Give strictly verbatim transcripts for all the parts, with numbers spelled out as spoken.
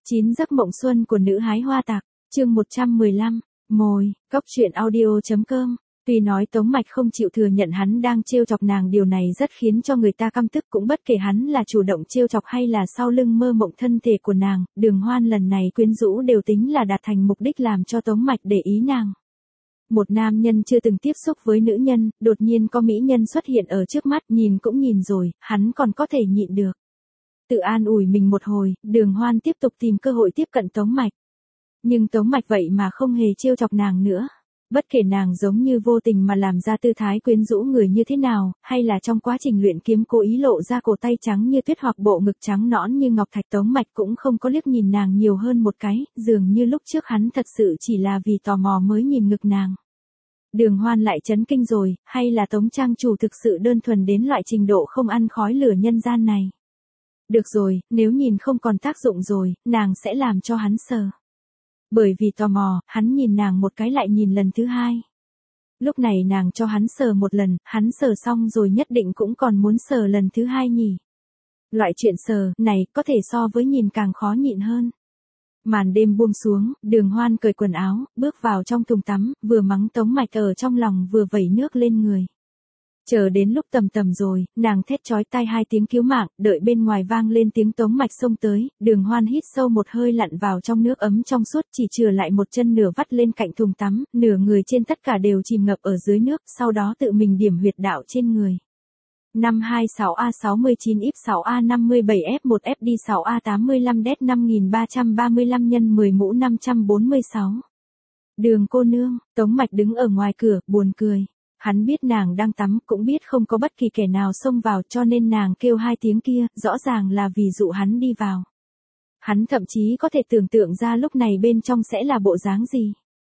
chín giấc mộng xuân của nữ hái hoa tạc, chương một trăm mười lăm, mồi, cốc truyện audio chấm com. Tuy nói Tống Mạch không chịu thừa nhận hắn đang trêu chọc nàng, điều này rất khiến cho người ta căm tức, cũng bất kể hắn là chủ động trêu chọc hay là sau lưng mơ mộng thân thể của nàng, Đường Hoan lần này quyến rũ đều tính là đạt thành mục đích làm cho Tống Mạch để ý nàng. Một nam nhân chưa từng tiếp xúc với nữ nhân, đột nhiên có mỹ nhân xuất hiện ở trước mắt, nhìn cũng nhìn rồi, hắn còn có thể nhịn được. Tự an ủi mình một hồi, Đường Hoan tiếp tục tìm cơ hội tiếp cận Tống Mạch. Nhưng Tống Mạch vậy mà không hề trêu chọc nàng nữa. Bất kể nàng giống như vô tình mà làm ra tư thái quyến rũ người như thế nào, hay là trong quá trình luyện kiếm cố ý lộ ra cổ tay trắng như tuyết hoặc bộ ngực trắng nõn như ngọc thạch, Tống Mạch cũng không có liếc nhìn nàng nhiều hơn một cái, dường như lúc trước hắn thật sự chỉ là vì tò mò mới nhìn ngực nàng. Đường Hoan lại chấn kinh rồi, hay là Tống trang chủ thực sự đơn thuần đến loại trình độ không ăn khói lửa nhân gian này. Được rồi, nếu nhìn không còn tác dụng rồi, nàng sẽ làm cho hắn sờ. Bởi vì tò mò, hắn nhìn nàng một cái lại nhìn lần thứ hai. Lúc này nàng cho hắn sờ một lần, hắn sờ xong rồi nhất định cũng còn muốn sờ lần thứ hai nhỉ. Loại chuyện sờ này có thể so với nhìn càng khó nhịn hơn. Màn đêm buông xuống, Đường Hoan cởi quần áo, bước vào trong thùng tắm, vừa mắng Tống Mạch ở trong lòng vừa vẩy nước lên người. Chờ đến lúc tầm tầm rồi, nàng thét chói tai hai tiếng cứu mạng, đợi bên ngoài vang lên tiếng Tống Mạch xông tới, Đường Hoan hít sâu một hơi lặn vào trong nước ấm trong suốt, chỉ chừa lại một chân nửa vắt lên cạnh thùng tắm, nửa người trên tất cả đều chìm ngập ở dưới nước, sau đó tự mình điểm huyệt đạo trên người. năm hai sáu A sáu mươi chín Y sáu A năm mươi bảy F một F D sáu A tám mươi lăm D năm ba ba lăm nhân mười mũ năm trăm bốn mươi sáu. Đường cô nương, Tống Mạch đứng ở ngoài cửa, buồn cười. Hắn biết nàng đang tắm, cũng biết không có bất kỳ kẻ nào xông vào, cho nên nàng kêu hai tiếng kia, rõ ràng là vì dụ hắn đi vào. Hắn thậm chí có thể tưởng tượng ra lúc này bên trong sẽ là bộ dáng gì.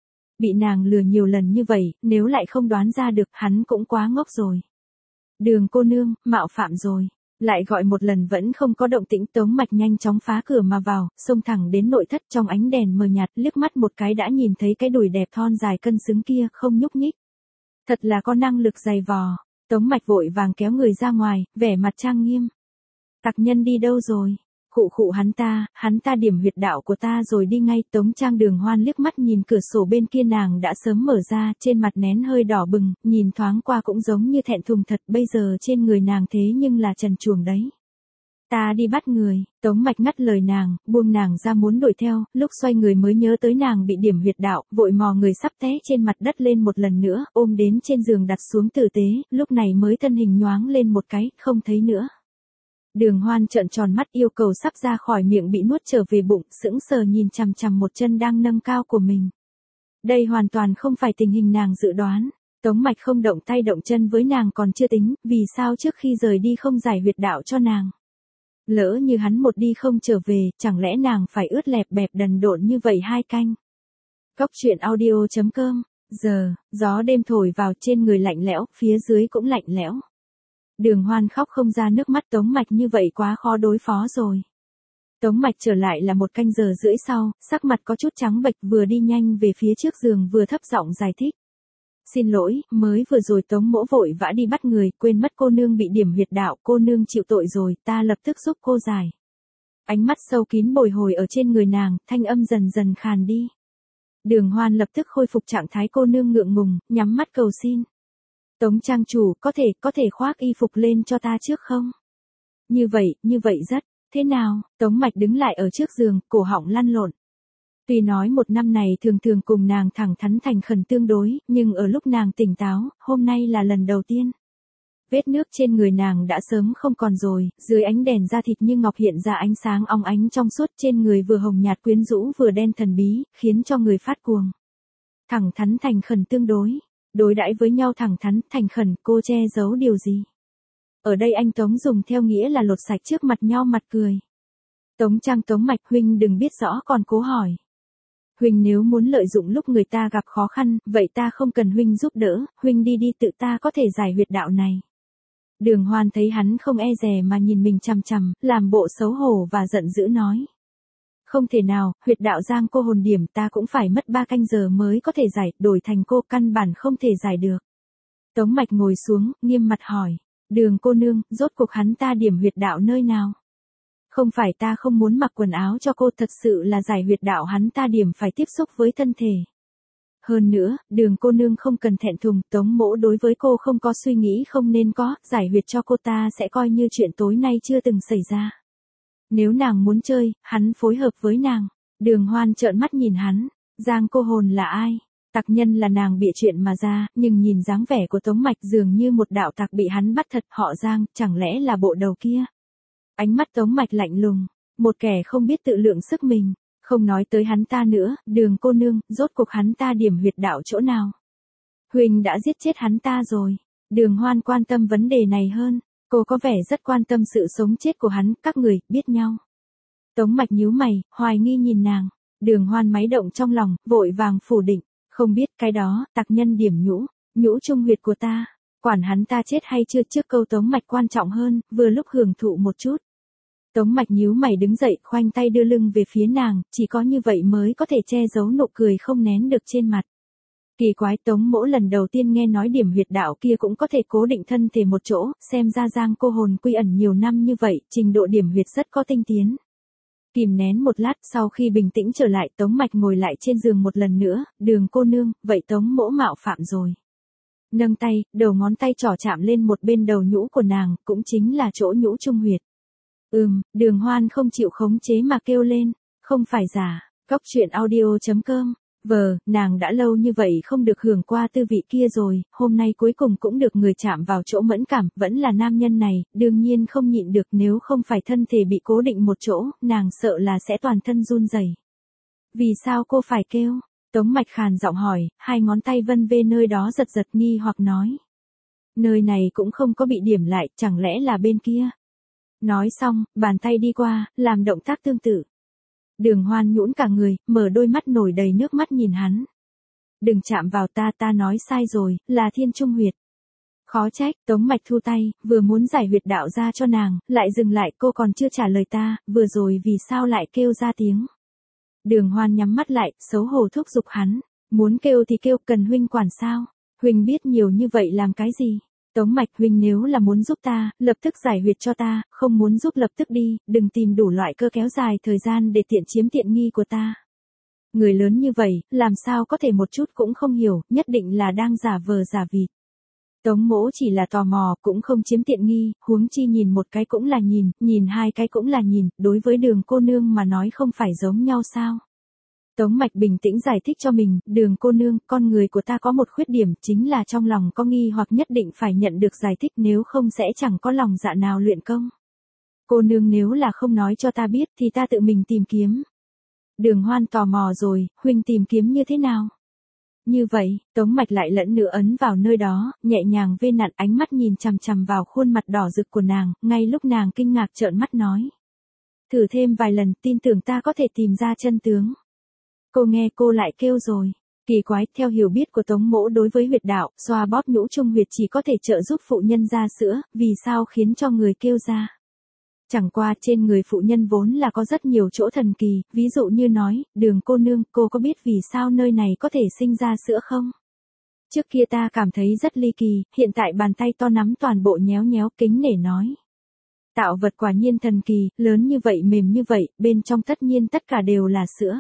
Bị nàng lừa nhiều lần như vậy, nếu lại không đoán ra được, hắn cũng quá ngốc rồi. Đường cô nương, mạo phạm rồi. Lại gọi một lần vẫn không có động tĩnh, Tống Mạch nhanh chóng phá cửa mà vào, xông thẳng đến nội thất, trong ánh đèn mờ nhạt, liếc mắt một cái đã nhìn thấy cái đùi đẹp thon dài cân xứng kia, không nhúc nhích. Thật là có năng lực dày vò. Tống Mạch vội vàng kéo người ra ngoài, vẻ mặt trang nghiêm. Tặc nhân đi đâu rồi? Khụ khụ hắn ta, hắn ta điểm huyệt đạo của ta rồi đi ngay. Tống Trang Đường Hoan liếc mắt nhìn cửa sổ bên kia, nàng đã sớm mở ra, trên mặt nén hơi đỏ bừng, nhìn thoáng qua cũng giống như thẹn thùng thật, bây giờ trên người nàng thế nhưng là trần truồng đấy. Ta đi bắt người. Tống Mạch ngắt lời nàng, buông nàng ra muốn đuổi theo, lúc xoay người mới nhớ tới nàng bị điểm huyệt đạo, vội mò người sắp té trên mặt đất lên một lần nữa, ôm đến trên giường đặt xuống tử tế, lúc này mới thân hình nhoáng lên một cái, không thấy nữa. Đường Hoan trợn tròn mắt, yêu cầu sắp ra khỏi miệng bị nuốt trở về bụng, sững sờ nhìn chằm chằm một chân đang nâng cao của mình. Đây hoàn toàn không phải tình hình nàng dự đoán. Tống Mạch không động tay động chân với nàng còn chưa tính, vì sao trước khi rời đi không giải huyệt đạo cho nàng. Lỡ như hắn một đi không trở về, chẳng lẽ nàng phải ướt lẹp bẹp đần độn như vậy hai canh. Cốc truyện audio chấm com. Giờ, gió đêm thổi vào, trên người lạnh lẽo, phía dưới cũng lạnh lẽo. Đường Hoan khóc không ra nước mắt, Tống Mạch như vậy quá khó đối phó rồi. Tống Mạch trở lại là một canh giờ rưỡi sau, sắc mặt có chút trắng bệch, vừa đi nhanh về phía trước giường vừa thấp giọng giải thích. Xin lỗi, mới vừa rồi Tống mỗ vội vã đi bắt người, quên mất cô nương bị điểm huyệt đạo, cô nương chịu tội rồi, ta lập tức giúp cô giải. Ánh mắt sâu kín bồi hồi ở trên người nàng, thanh âm dần dần khàn đi. Đường Hoan lập tức khôi phục trạng thái cô nương ngượng ngùng, nhắm mắt cầu xin. Tống trang chủ, có thể, có thể khoác y phục lên cho ta trước không? Như vậy, như vậy rất, thế nào? Tống Mạch đứng lại ở trước giường, cổ họng lăn lộn. Tuy nói một năm này thường thường cùng nàng thẳng thắn thành khẩn tương đối, nhưng ở lúc nàng tỉnh táo, hôm nay là lần đầu tiên. Vết nước trên người nàng đã sớm không còn rồi, dưới ánh đèn da thịt như ngọc hiện ra ánh sáng óng ánh trong suốt, trên người vừa hồng nhạt quyến rũ vừa đen thần bí, khiến cho người phát cuồng. Thẳng thắn thành khẩn tương đối, đối đãi với nhau thẳng thắn, thành khẩn, cô che giấu điều gì? Ở đây anh Tống dùng theo nghĩa là lột sạch trước mặt nhau mặt cười. Tống Trang Tống Mạch, huynh đừng biết rõ còn cố hỏi. Huynh nếu muốn lợi dụng lúc người ta gặp khó khăn, vậy ta không cần huynh giúp đỡ, huynh đi đi tự ta có thể giải huyệt đạo này. Đường Hoan thấy hắn không e dè mà nhìn mình chằm chằm, làm bộ xấu hổ và giận dữ nói. Không thể nào, huyệt đạo giang cô hồn điểm ta cũng phải mất ba canh giờ mới có thể giải, đổi thành cô căn bản không thể giải được. Tống Mạch ngồi xuống, nghiêm mặt hỏi. Đường cô nương, rốt cuộc hắn ta điểm huyệt đạo nơi nào? Không phải ta không muốn mặc quần áo cho cô, thật sự là giải huyệt đạo hắn ta điểm phải tiếp xúc với thân thể. Hơn nữa, Đường cô nương không cần thẹn thùng, Tống mỗ đối với cô không có suy nghĩ không nên có, giải huyệt cho cô ta sẽ coi như chuyện tối nay chưa từng xảy ra. Nếu nàng muốn chơi, hắn phối hợp với nàng. Đường Hoan trợn mắt nhìn hắn, Giang cô hồn là ai? Tặc nhân là nàng bịa chuyện mà ra, nhưng nhìn dáng vẻ của Tống Mạch dường như một đạo tặc bị hắn bắt thật, họ Giang, chẳng lẽ là bộ đầu kia? Ánh mắt Tống Mạch lạnh lùng, một kẻ không biết tự lượng sức mình, không nói tới hắn ta nữa, Đường cô nương, rốt cuộc hắn ta điểm huyệt đạo chỗ nào? Huỳnh đã giết chết hắn ta rồi. Đường Hoan quan tâm vấn đề này hơn, cô có vẻ rất quan tâm sự sống chết của hắn, các người, biết nhau. Tống Mạch nhíu mày, hoài nghi nhìn nàng, Đường Hoan máy động trong lòng, vội vàng phủ định, không biết cái đó, tặc nhân điểm nhũ, nhũ trung huyệt của ta, quản hắn ta chết hay chưa, trước câu Tống Mạch quan trọng hơn, vừa lúc hưởng thụ một chút. Tống Mạch nhíu mày đứng dậy, khoanh tay đưa lưng về phía nàng, chỉ có như vậy mới có thể che giấu nụ cười không nén được trên mặt. Kỳ quái, Tống mỗ lần đầu tiên nghe nói điểm huyệt đạo kia cũng có thể cố định thân thể một chỗ, xem ra Giang cô hồn quy ẩn nhiều năm như vậy, trình độ điểm huyệt rất có tinh tiến. Kìm nén một lát, sau khi bình tĩnh trở lại, Tống Mạch ngồi lại trên giường một lần nữa, Đường cô nương, vậy Tống mỗ mạo phạm rồi. Nâng tay, đầu ngón tay trỏ chạm lên một bên đầu nhũ của nàng, cũng chính là chỗ nhũ trung huyệt. Ừm, Đường Hoan không chịu khống chế mà kêu lên, không phải giả, cóc truyện audio chấm com. Vờ, nàng đã lâu như vậy không được hưởng qua tư vị kia rồi, hôm nay cuối cùng cũng được người chạm vào chỗ mẫn cảm, vẫn là nam nhân này, đương nhiên không nhịn được, nếu không phải thân thể bị cố định một chỗ, nàng sợ là sẽ toàn thân run rẩy. Vì sao cô phải kêu? Tống Mạch khàn giọng hỏi, hai ngón tay vân vê nơi đó giật giật nghi hoặc nói. Nơi này cũng không có bị điểm lại, chẳng lẽ là bên kia? Nói xong, bàn tay đi qua, làm động tác tương tự. Đường Hoan nhũn cả người, mở đôi mắt nổi đầy nước mắt nhìn hắn. Đừng chạm vào ta, ta nói sai rồi, là thiên trung huyệt. Khó trách, Tống Mạch thu tay, vừa muốn giải huyệt đạo ra cho nàng, lại dừng lại, cô còn chưa trả lời ta, vừa rồi vì sao lại kêu ra tiếng. Đường Hoan nhắm mắt lại, xấu hổ thúc giục hắn, muốn kêu thì kêu, cần huynh quản sao? Huynh biết nhiều như vậy làm cái gì? Tống Mạch, huynh nếu là muốn giúp ta, lập tức giải huyệt cho ta, không muốn giúp lập tức đi, đừng tìm đủ loại cơ kéo dài thời gian để tiện chiếm tiện nghi của ta. Người lớn như vậy, làm sao có thể một chút cũng không hiểu, nhất định là đang giả vờ giả vịt. Tống mỗ chỉ là tò mò, cũng không chiếm tiện nghi, huống chi nhìn một cái cũng là nhìn, nhìn hai cái cũng là nhìn, đối với Đường cô nương mà nói không phải giống nhau sao? Tống Mạch bình tĩnh giải thích cho mình, Đường cô nương, con người của ta có một khuyết điểm, chính là trong lòng có nghi hoặc nhất định phải nhận được giải thích, nếu không sẽ chẳng có lòng dạ nào luyện công. Cô nương nếu là không nói cho ta biết thì ta tự mình tìm kiếm. Đường Hoan tò mò rồi, huynh tìm kiếm như thế nào? Như vậy, Tống Mạch lại lẫn nữa ấn vào nơi đó, nhẹ nhàng vê nặn, ánh mắt nhìn chằm chằm vào khuôn mặt đỏ rực của nàng, ngay lúc nàng kinh ngạc trợn mắt nói. Thử thêm vài lần, tin tưởng ta có thể tìm ra chân tướng. Cô nghe cô lại kêu rồi. Kỳ quái, theo hiểu biết của Tống mỗ đối với huyệt đạo, xoa bóp nhũ trung huyệt chỉ có thể trợ giúp phụ nhân ra sữa, vì sao khiến cho người kêu ra? Chẳng qua trên người phụ nhân vốn là có rất nhiều chỗ thần kỳ, ví dụ như nói, Đường cô nương, cô có biết vì sao nơi này có thể sinh ra sữa không? Trước kia ta cảm thấy rất ly kỳ, hiện tại bàn tay to nắm toàn bộ nhéo nhéo, kính nể nói. Tạo vật quả nhiên thần kỳ, lớn như vậy mềm như vậy, bên trong tất nhiên tất cả đều là sữa.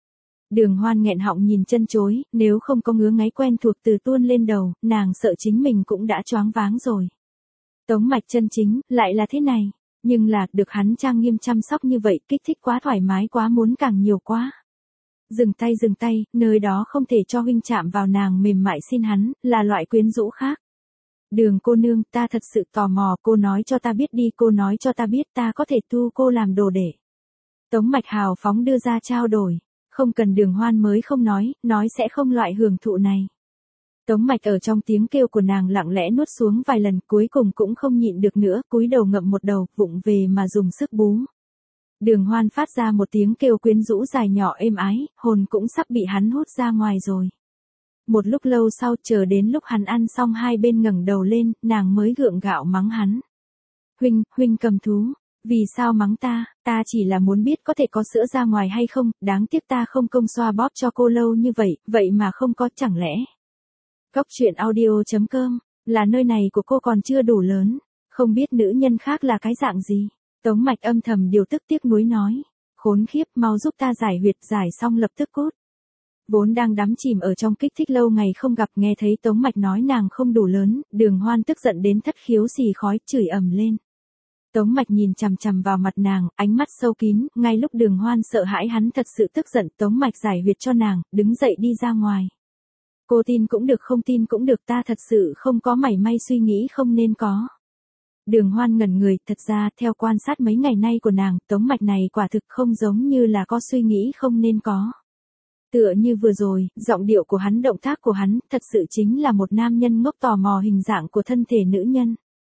Đường Hoan nghẹn họng nhìn chân chối, nếu không có ngứa ngáy quen thuộc từ tuôn lên đầu, nàng sợ chính mình cũng đã choáng váng rồi. Tống Mạch chân chính, lại là thế này, nhưng là, được hắn trang nghiêm chăm sóc như vậy, kích thích quá thoải mái quá, muốn càng nhiều quá. Dừng tay dừng tay, nơi đó không thể cho huynh chạm vào, nàng mềm mại xin hắn, là loại quyến rũ khác. Đường cô nương, ta thật sự tò mò, cô nói cho ta biết đi, cô nói cho ta biết ta có thể tu cô làm đồ để. Tống Mạch hào phóng đưa ra trao đổi. Không cần, Đường Hoan mới không nói, nói sẽ không loại hưởng thụ này. Tống Mạch ở trong tiếng kêu của nàng lặng lẽ nuốt xuống vài lần, cuối cùng cũng không nhịn được nữa, cúi đầu ngậm một đầu, vụng về mà dùng sức bú. Đường Hoan phát ra một tiếng kêu quyến rũ dài nhỏ êm ái, hồn cũng sắp bị hắn hút ra ngoài rồi. Một lúc lâu sau, chờ đến lúc hắn ăn xong hai bên ngẩng đầu lên, nàng mới gượng gạo mắng hắn. Huynh, huynh cầm thú. Vì sao mắng ta, ta chỉ là muốn biết có thể có sữa ra ngoài hay không, đáng tiếc ta không công xoa bóp cho cô lâu như vậy, vậy mà không có, chẳng lẽ. Cóc truyện audio chấm com, là nơi này của cô còn chưa đủ lớn, không biết nữ nhân khác là cái dạng gì. Tống Mạch âm thầm điều tức tiếc nuối nói. Khốn khiếp, mau giúp ta giải huyệt, giải xong lập tức cút. Vốn đang đắm chìm ở trong kích thích lâu ngày không gặp, nghe thấy Tống Mạch nói nàng không đủ lớn, Đường Hoan tức giận đến thất khiếu xì khói, chửi ầm lên. Tống Mạch nhìn chằm chằm vào mặt nàng, ánh mắt sâu kín, ngay lúc Đường Hoan sợ hãi hắn thật sự tức giận, Tống Mạch giải huyệt cho nàng, đứng dậy đi ra ngoài. Cô tin cũng được không tin cũng được, ta thật sự không có mảy may suy nghĩ không nên có. Đường Hoan ngẩn người, thật ra theo quan sát mấy ngày nay của nàng, Tống Mạch này quả thực không giống như là có suy nghĩ không nên có. Tựa như vừa rồi, giọng điệu của hắn, động tác của hắn, thật sự chính là một nam nhân ngốc tò mò hình dạng của thân thể nữ nhân.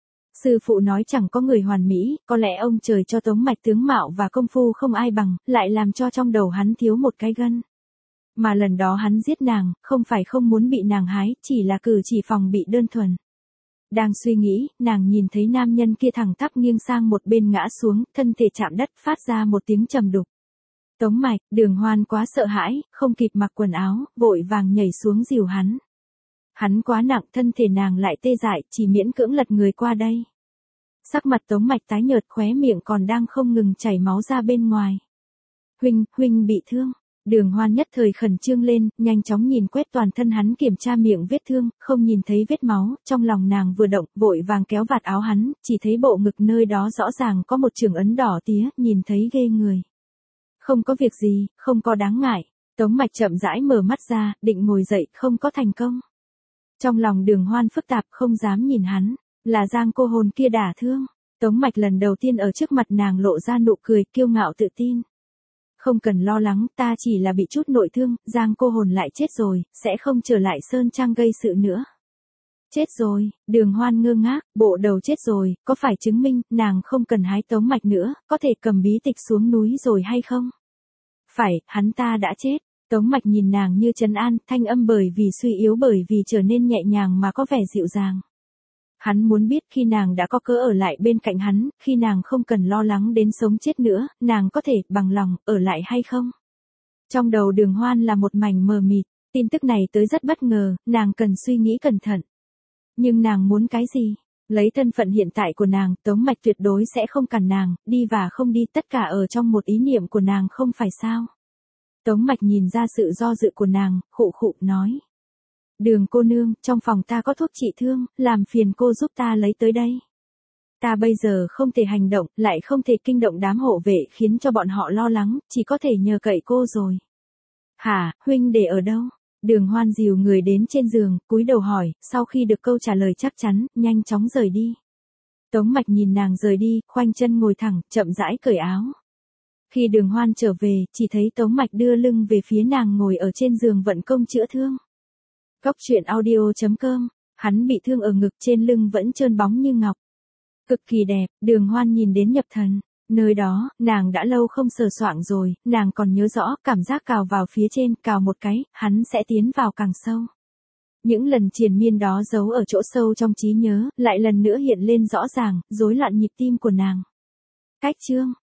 Sư phụ nói chẳng có người hoàn mỹ, có lẽ ông trời cho Tống Mạch tướng mạo và công phu không ai bằng, lại làm cho trong đầu hắn thiếu một cái gân. Mà lần đó hắn giết nàng, không phải không muốn bị nàng hái, chỉ là cử chỉ phòng bị đơn thuần. Đang suy nghĩ, nàng nhìn thấy nam nhân kia thẳng tắp nghiêng sang một bên ngã xuống, thân thể chạm đất, phát ra một tiếng trầm đục. Tống Mạch, Đường Hoan quá sợ hãi, không kịp mặc quần áo, vội vàng nhảy xuống dìu hắn. Hắn quá nặng, thân thể nàng lại tê dại, chỉ miễn cưỡng lật người qua đây. Sắc mặt Tống Mạch tái nhợt, khóe miệng còn đang không ngừng chảy máu ra bên ngoài. Huynh, huynh bị thương. Đường Hoan nhất thời khẩn trương lên, nhanh chóng nhìn quét toàn thân hắn, kiểm tra miệng vết thương, không nhìn thấy vết máu, trong lòng nàng vừa động, vội vàng kéo vạt áo hắn, chỉ thấy bộ ngực nơi đó rõ ràng có một trường ấn đỏ tía, nhìn thấy ghê người. Không có việc gì, không có đáng ngại. Tống Mạch chậm rãi mở mắt ra, định ngồi dậy, không có thành công. Trong lòng Đường Hoan phức tạp, không dám nhìn hắn, là Giang cô hồn kia đả thương. Tống Mạch lần đầu tiên ở trước mặt nàng lộ ra nụ cười, kiêu ngạo tự tin. Không cần lo lắng, ta chỉ là bị chút nội thương, Giang cô hồn lại chết rồi, sẽ không trở lại Sơn Trang gây sự nữa. Chết rồi, Đường Hoan ngơ ngác, bộ đầu chết rồi, có phải chứng minh, nàng không cần hái Tống Mạch nữa, có thể cầm bí tịch xuống núi rồi hay không? Phải, hắn ta đã chết. Tống Mạch nhìn nàng như trấn an, thanh âm bởi vì suy yếu bởi vì trở nên nhẹ nhàng mà có vẻ dịu dàng. Hắn muốn biết khi nàng đã có cớ ở lại bên cạnh hắn, khi nàng không cần lo lắng đến sống chết nữa, nàng có thể, bằng lòng, ở lại hay không? Trong đầu Đường Hoan là một mảnh mờ mịt, tin tức này tới rất bất ngờ, nàng cần suy nghĩ cẩn thận. Nhưng nàng muốn cái gì? Lấy thân phận hiện tại của nàng, Tống Mạch tuyệt đối sẽ không cản nàng, đi và không đi, tất cả ở trong một ý niệm của nàng không phải sao? Tống Mạch nhìn ra sự do dự của nàng, khụ khụ nói. Đường cô nương, trong phòng ta có thuốc trị thương, làm phiền cô giúp ta lấy tới đây. Ta bây giờ không thể hành động, lại không thể kinh động đám hộ vệ khiến cho bọn họ lo lắng, chỉ có thể nhờ cậy cô rồi. Hả, huynh để ở đâu? Đường Hoan dìu người đến trên giường, cúi đầu hỏi, sau khi được câu trả lời chắc chắn, nhanh chóng rời đi. Tống Mạch nhìn nàng rời đi, khoanh chân ngồi thẳng, chậm rãi cởi áo. Khi Đường Hoan trở về, chỉ thấy Tống Mạch đưa lưng về phía nàng ngồi ở trên giường vận công chữa thương. Góc truyện audio chấm com, hắn bị thương ở ngực, trên lưng vẫn trơn bóng như ngọc. Cực kỳ đẹp, Đường Hoan nhìn đến nhập thần. Nơi đó, nàng đã lâu không sờ soạng rồi, nàng còn nhớ rõ, cảm giác cào vào phía trên, cào một cái, hắn sẽ tiến vào càng sâu. Những lần triền miên đó giấu ở chỗ sâu trong trí nhớ, lại lần nữa hiện lên rõ ràng, rối loạn nhịp tim của nàng. Cách chương